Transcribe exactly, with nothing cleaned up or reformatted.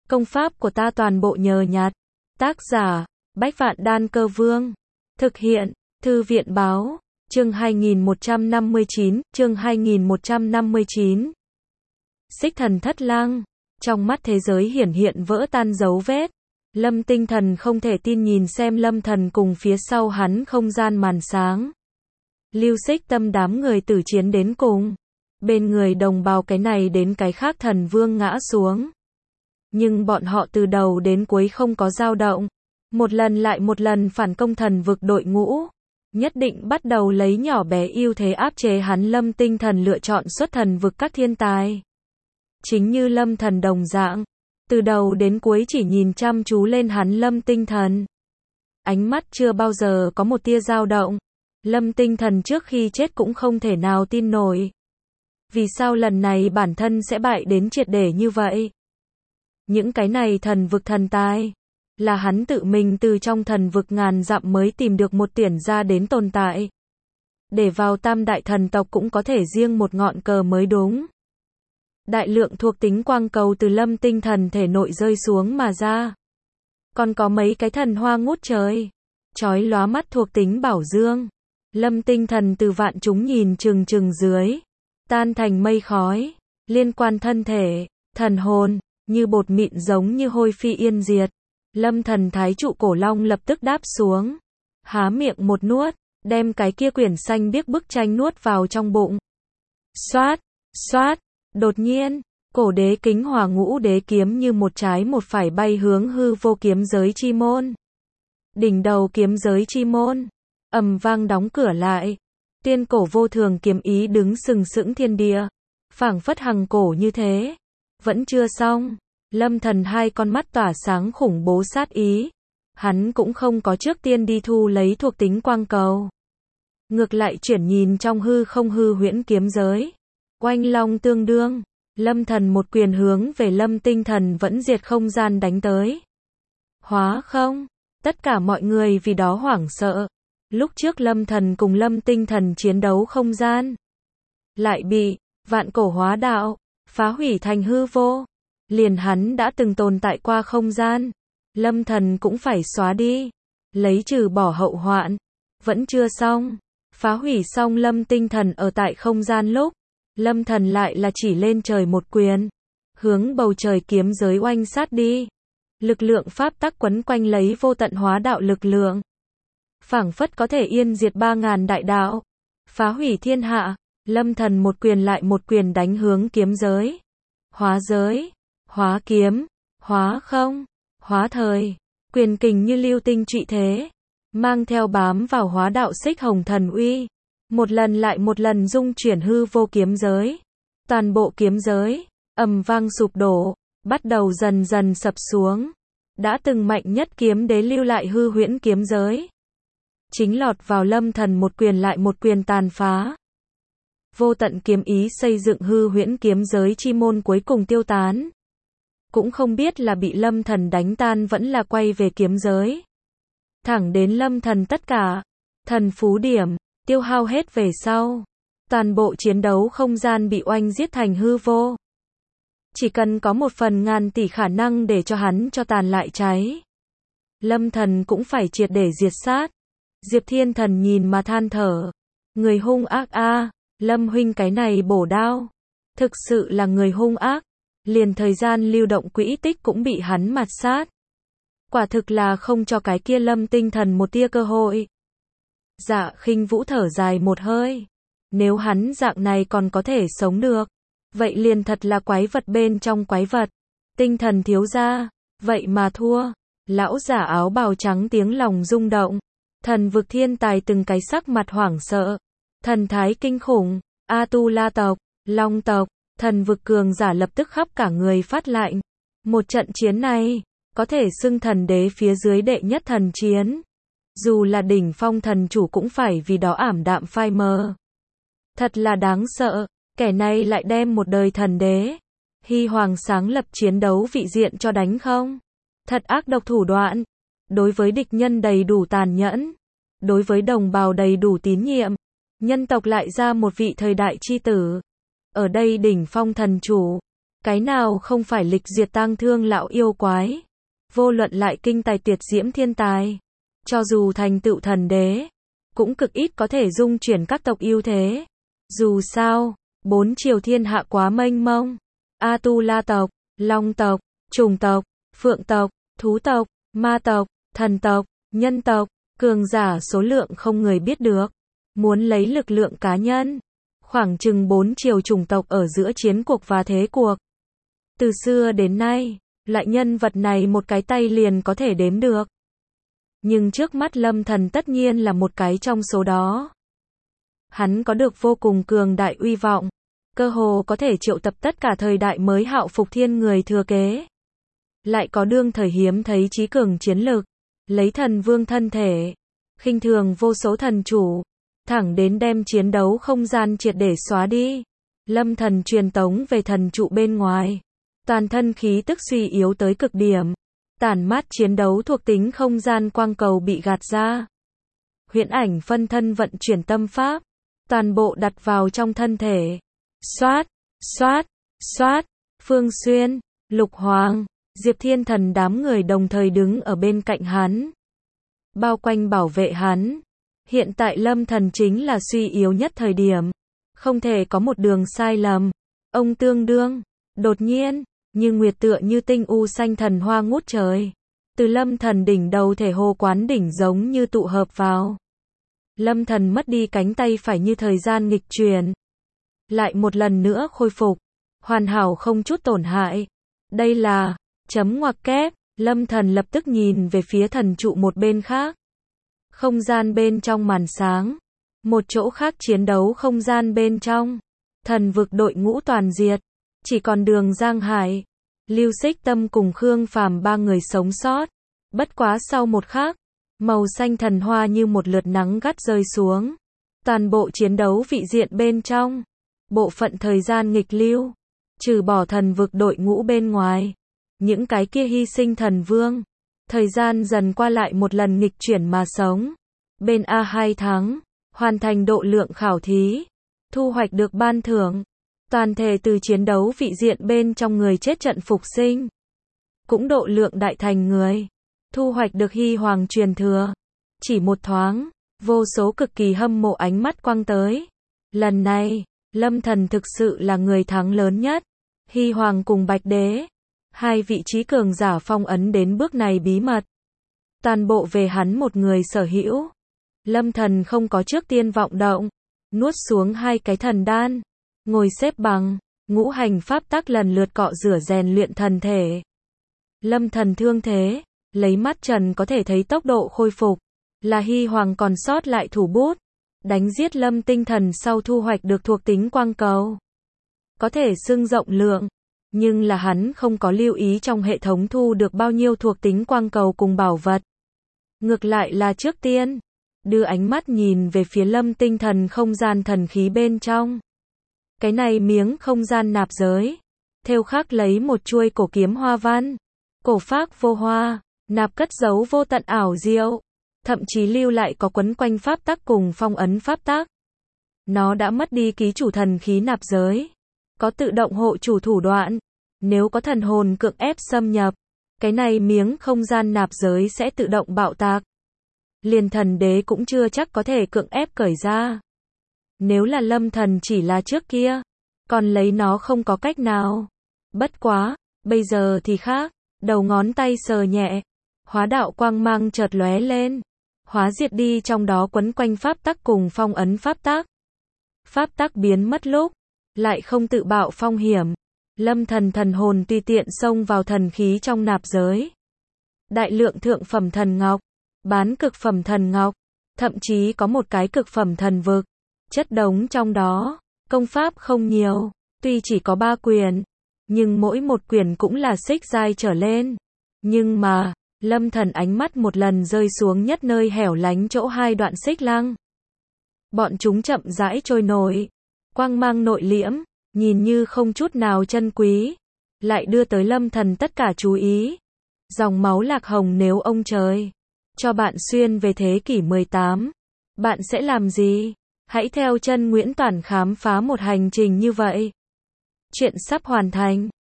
Công pháp của ta toàn bộ nhờ nhặt. Tác giả, Bách Vạn Đan Cơ Vương. Thực hiện, Thư viện Báo. Chương hai nghìn một trăm năm mươi chín, chương hai nghìn một trăm năm mươi chín. Xích Thần Thất Lang. Trong mắt thế giới hiển hiện vỡ tan dấu vết. Lâm Tinh Thần không thể tin nhìn xem Lâm Thần cùng phía sau hắn không gian màn sáng. Lưu Xích Tâm đám người tử chiến đến cùng. Bên người đồng bào cái này đến cái khác thần vương ngã xuống. Nhưng bọn họ từ đầu đến cuối không có dao động. Một lần lại một lần phản công thần vực đội ngũ. Nhất định bắt đầu lấy nhỏ bé ưu thế áp chế hắn. Lâm Tinh Thần lựa chọn xuất thần vực các thiên tài. Chính như Lâm Thần đồng dạng. Từ đầu đến cuối chỉ nhìn chăm chú lên hắn Lâm Tinh Thần. Ánh mắt chưa bao giờ có một tia dao động. Lâm Tinh Thần trước khi chết cũng không thể nào tin nổi. Vì sao lần này bản thân sẽ bại đến triệt để như vậy? Những cái này thần vực thần tài. Là hắn tự mình từ trong thần vực ngàn dặm mới tìm được một tuyển ra đến tồn tại. Để vào tam đại thần tộc cũng có thể riêng một ngọn cờ mới đúng. Đại lượng thuộc tính quang cầu từ Lâm Tinh Thần thể nội rơi xuống mà ra. Còn có mấy cái thần hoa ngút trời. Chói lóa mắt thuộc tính bảo dương. Lâm Tinh Thần từ vạn chúng nhìn chừng chừng dưới. Tan thành mây khói. Liên quan thân thể, thần hồn, như bột mịn giống như hôi phi yên diệt. Lâm Thần thái trụ cổ long lập tức đáp xuống. Há miệng một nuốt, đem cái kia quyển xanh biếc bức tranh nuốt vào trong bụng. Xoát, xoát, đột nhiên, cổ đế kính hòa ngũ đế kiếm như một trái một phải bay hướng hư vô kiếm giới chi môn. Đỉnh đầu kiếm giới chi môn, ầm vang đóng cửa lại. Tiên cổ vô thường kiếm ý đứng sừng sững thiên địa. Phảng phất hằng cổ như thế. Vẫn chưa xong. Lâm Thần hai con mắt tỏa sáng khủng bố sát ý. Hắn cũng không có trước tiên đi thu lấy thuộc tính quang cầu. Ngược lại chuyển nhìn trong hư không hư huyễn kiếm giới. Oanh long tương đương. Lâm Thần một quyền hướng về Lâm Tinh Thần vẫn diệt không gian đánh tới. Hóa không. Tất cả mọi người vì đó hoảng sợ. Lúc trước Lâm Thần cùng Lâm Tinh Thần chiến đấu không gian. Lại bị vạn cổ hóa đạo phá hủy thành hư vô. Liền hắn đã từng tồn tại qua không gian. Lâm Thần cũng phải xóa đi. Lấy trừ bỏ hậu hoạn. Vẫn chưa xong. Phá hủy xong Lâm Tinh Thần ở tại không gian lúc. Lâm Thần lại là chỉ lên trời một quyền. Hướng bầu trời kiếm giới oanh sát đi. Lực lượng pháp tắc quấn quanh lấy vô tận hóa đạo lực lượng. Phảng phất có thể yên diệt ba ngàn đại đạo. Phá hủy thiên hạ. Lâm Thần một quyền lại một quyền đánh hướng kiếm giới. Hóa giới. Hóa kiếm. Hóa không. Hóa thời. Quyền kình như lưu tinh trụy thế. Mang theo bám vào hóa đạo xích hồng thần uy. Một lần lại một lần dung chuyển hư vô kiếm giới. Toàn bộ kiếm giới. Ầm vang sụp đổ. Bắt đầu dần dần sập xuống. Đã từng mạnh nhất kiếm đế lưu lại hư huyễn kiếm giới. Chính lọt vào Lâm Thần một quyền lại một quyền tàn phá. Vô tận kiếm ý xây dựng hư huyễn kiếm giới chi môn cuối cùng tiêu tán. Cũng không biết là bị Lâm Thần đánh tan vẫn là quay về kiếm giới. Thẳng đến Lâm Thần tất cả thần phú điểm tiêu hao hết về sau. Toàn bộ chiến đấu không gian bị oanh giết thành hư vô. Chỉ cần có một phần ngàn tỷ khả năng để cho hắn cho tàn lại cháy. Lâm Thần cũng phải triệt để diệt sát. Diệp Thiên Thần nhìn mà than thở. Người hung ác a, à, Lâm huynh cái này bổ đao. Thực sự là người hung ác. Liền thời gian lưu động quỹ tích cũng bị hắn mạt sát. Quả thực là không cho cái kia Lâm Tinh Thần một tia cơ hội. Dạ Khinh Vũ thở dài một hơi. Nếu hắn dạng này còn có thể sống được. Vậy liền thật là quái vật bên trong quái vật. Tinh Thần thiếu gia. Vậy mà thua. Lão giả áo bào trắng tiếng lòng rung động. Thần vực thiên tài từng cái sắc mặt hoảng sợ. Thần thái kinh khủng. A-tu-la tộc, Long tộc, thần vực cường giả lập tức khắp cả người phát lạnh. Một trận chiến này, có thể xưng thần đế phía dưới đệ nhất thần chiến. Dù là đỉnh phong thần chủ cũng phải vì đó ảm đạm phai mờ. Thật là đáng sợ, kẻ này lại đem một đời thần đế. Hy hoàng sáng lập chiến đấu vị diện cho đánh không? Thật ác độc thủ đoạn. Đối với địch nhân đầy đủ tàn nhẫn. Đối với đồng bào đầy đủ tín nhiệm. Nhân tộc lại ra một vị thời đại chi tử. Ở đây đỉnh phong thần chủ. Cái nào không phải lịch diệt tang thương lão yêu quái. Vô luận lại kinh tài tuyệt diễm thiên tài. Cho dù thành tựu thần đế. Cũng cực ít có thể dung chuyển các tộc ưu thế. Dù sao, bốn triều thiên hạ quá mênh mông. A-tu-la tộc, Long tộc, Trùng tộc, Phượng tộc, Thú tộc, Ma tộc, Thần tộc, Nhân tộc, cường giả số lượng không người biết được. Muốn lấy lực lượng cá nhân, khoảng chừng bốn triều chủng tộc ở giữa chiến cuộc và thế cuộc. Từ xưa đến nay, loại nhân vật này một cái tay liền có thể đếm được. Nhưng trước mắt Lâm Thần tất nhiên là một cái trong số đó. Hắn có được vô cùng cường đại uy vọng, cơ hồ có thể triệu tập tất cả thời đại mới hạo phục thiên người thừa kế. Lại có đương thời hiếm thấy trí cường chiến lực, lấy thần vương thân thể, khinh thường vô số thần chủ, thẳng đến đem chiến đấu không gian triệt để xóa đi. Lâm Thần truyền tống về thần trụ bên ngoài, toàn thân khí tức suy yếu tới cực điểm, tản mát chiến đấu thuộc tính không gian quang cầu bị gạt ra. Huyễn ảnh phân thân vận chuyển tâm pháp, toàn bộ đặt vào trong thân thể. Xoát, xoát, xoát, Phương Xuyên, Lục Hoàng, Diệp Thiên Thần đám người đồng thời đứng ở bên cạnh hắn, bao quanh bảo vệ hắn. Hiện tại Lâm Thần chính là suy yếu nhất thời điểm, không thể có một đường sai lầm. Ông tương đương, đột nhiên, như nguyệt tựa như tinh u xanh thần hoa ngút trời, từ Lâm Thần đỉnh đầu thể hồ quán đỉnh giống như tụ hợp vào. Lâm Thần mất đi cánh tay phải như thời gian nghịch chuyển, lại một lần nữa khôi phục, hoàn hảo không chút tổn hại. Đây là chấm ngoặc kép. Lâm Thần lập tức nhìn về phía thần trụ một bên khác. Không gian bên trong màn sáng, một chỗ khác chiến đấu không gian bên trong. Thần vực đội ngũ toàn diệt, chỉ còn Đường Giang Hải, Lưu Xích Tâm cùng Khương Phàm ba người sống sót. Bất quá sau một khắc, màu xanh thần hoa như một lượt nắng gắt rơi xuống. Toàn bộ chiến đấu vị diện bên trong, bộ phận thời gian nghịch lưu, trừ bỏ thần vực đội ngũ bên ngoài, những cái kia hy sinh thần vương, thời gian dần qua lại một lần nghịch chuyển mà sống. Bên A hai tháng, hoàn thành độ lượng khảo thí, thu hoạch được ban thưởng, toàn thể từ chiến đấu vị diện bên trong người chết trận phục sinh. Cũng độ lượng đại thành người, thu hoạch được hy hoàng truyền thừa. Chỉ một thoáng, vô số cực kỳ hâm mộ ánh mắt quăng tới. Lần này, Lâm Thần thực sự là người thắng lớn nhất. Hy hoàng cùng Bạch Đế, hai vị trí cường giả phong ấn đến bước này bí mật, toàn bộ về hắn một người sở hữu. Lâm Thần không có trước tiên vọng động, nuốt xuống hai cái thần đan, ngồi xếp bằng, ngũ hành pháp tắc lần lượt cọ rửa rèn luyện thần thể. Lâm Thần thương thế, lấy mắt trần có thể thấy tốc độ khôi phục, là Hy Hoàng còn sót lại thủ bút, đánh giết Lâm Tinh Thần sau thu hoạch được thuộc tính quang cầu. Có thể xưng rộng lượng, nhưng là hắn không có lưu ý trong hệ thống thu được bao nhiêu thuộc tính quang cầu cùng bảo vật. Ngược lại là trước tiên, đưa ánh mắt nhìn về phía Lâm Tinh Thần không gian thần khí bên trong. Cái này miếng không gian nạp giới, thêu khắc lấy một chuôi cổ kiếm hoa văn, cổ phác vô hoa, nạp cất giấu vô tận ảo diệu, thậm chí lưu lại có quấn quanh pháp tắc cùng phong ấn pháp tắc. Nó đã mất đi ký chủ thần khí nạp giới, có tự động hộ chủ thủ đoạn, nếu có thần hồn cưỡng ép xâm nhập, cái này miếng không gian nạp giới sẽ tự động bạo tạc. Liền thần đế cũng chưa chắc có thể cưỡng ép cởi ra. Nếu là Lâm Thần chỉ là trước kia, còn lấy nó không có cách nào. Bất quá, bây giờ thì khác, đầu ngón tay sờ nhẹ, hóa đạo quang mang chợt lóe lên, hóa diệt đi trong đó quấn quanh pháp tắc cùng phong ấn pháp tắc. Pháp tắc biến mất lúc, lại không tự bạo phong hiểm. Lâm Thần thần hồn tùy tiện xông vào thần khí trong nạp giới. Đại lượng thượng phẩm thần ngọc, bán cực phẩm thần ngọc, thậm chí có một cái cực phẩm thần vực, chất đống trong đó. Công pháp không nhiều, tuy chỉ có ba quyển, nhưng mỗi một quyển cũng là xích giai trở lên. Nhưng mà, Lâm Thần ánh mắt một lần rơi xuống nhất nơi hẻo lánh chỗ hai đoạn xích lăng. Bọn chúng chậm rãi trôi nổi, quang mang nội liễm, nhìn như không chút nào chân quý, lại đưa tới Lâm Thần tất cả chú ý. Dòng máu lạc hồng, nếu ông trời cho bạn xuyên về thế kỷ mười tám, bạn sẽ làm gì? Hãy theo chân Nguyễn Toản khám phá một hành trình như vậy. Chuyện sắp hoàn thành.